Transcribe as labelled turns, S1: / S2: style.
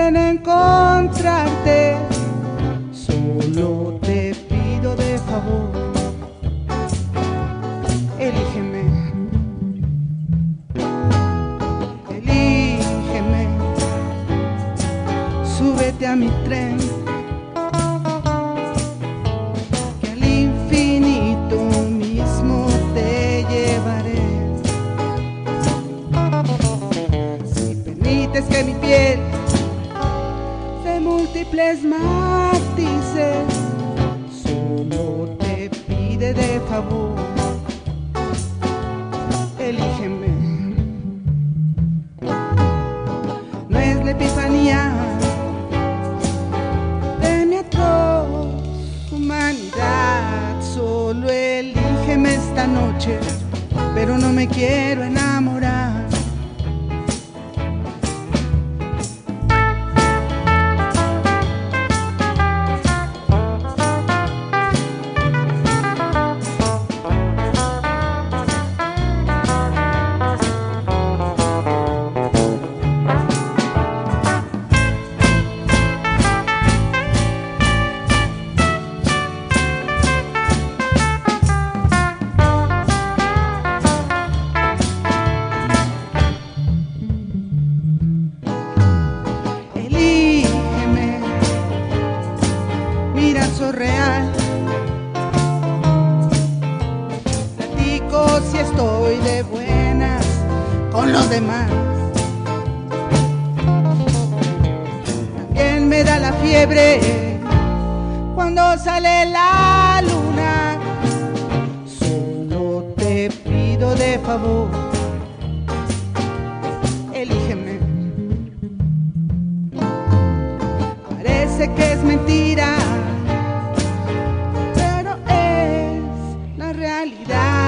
S1: en encontrarte. Solo te pido de favor, elígeme, elígeme, súbete a mi tren, que al infinito mismo te llevaré. Si permites que mi piel de múltiples matices solo te pide de favor, elígeme. No es la epifanía de mi atroz humanidad, solo elígeme esta noche, pero no me quiero enamorar. Real, platico si estoy de buenas con los demás. También me da la fiebre cuando sale la luna. Solo te pido de favor, elígeme. Parece que es mentira, realidad.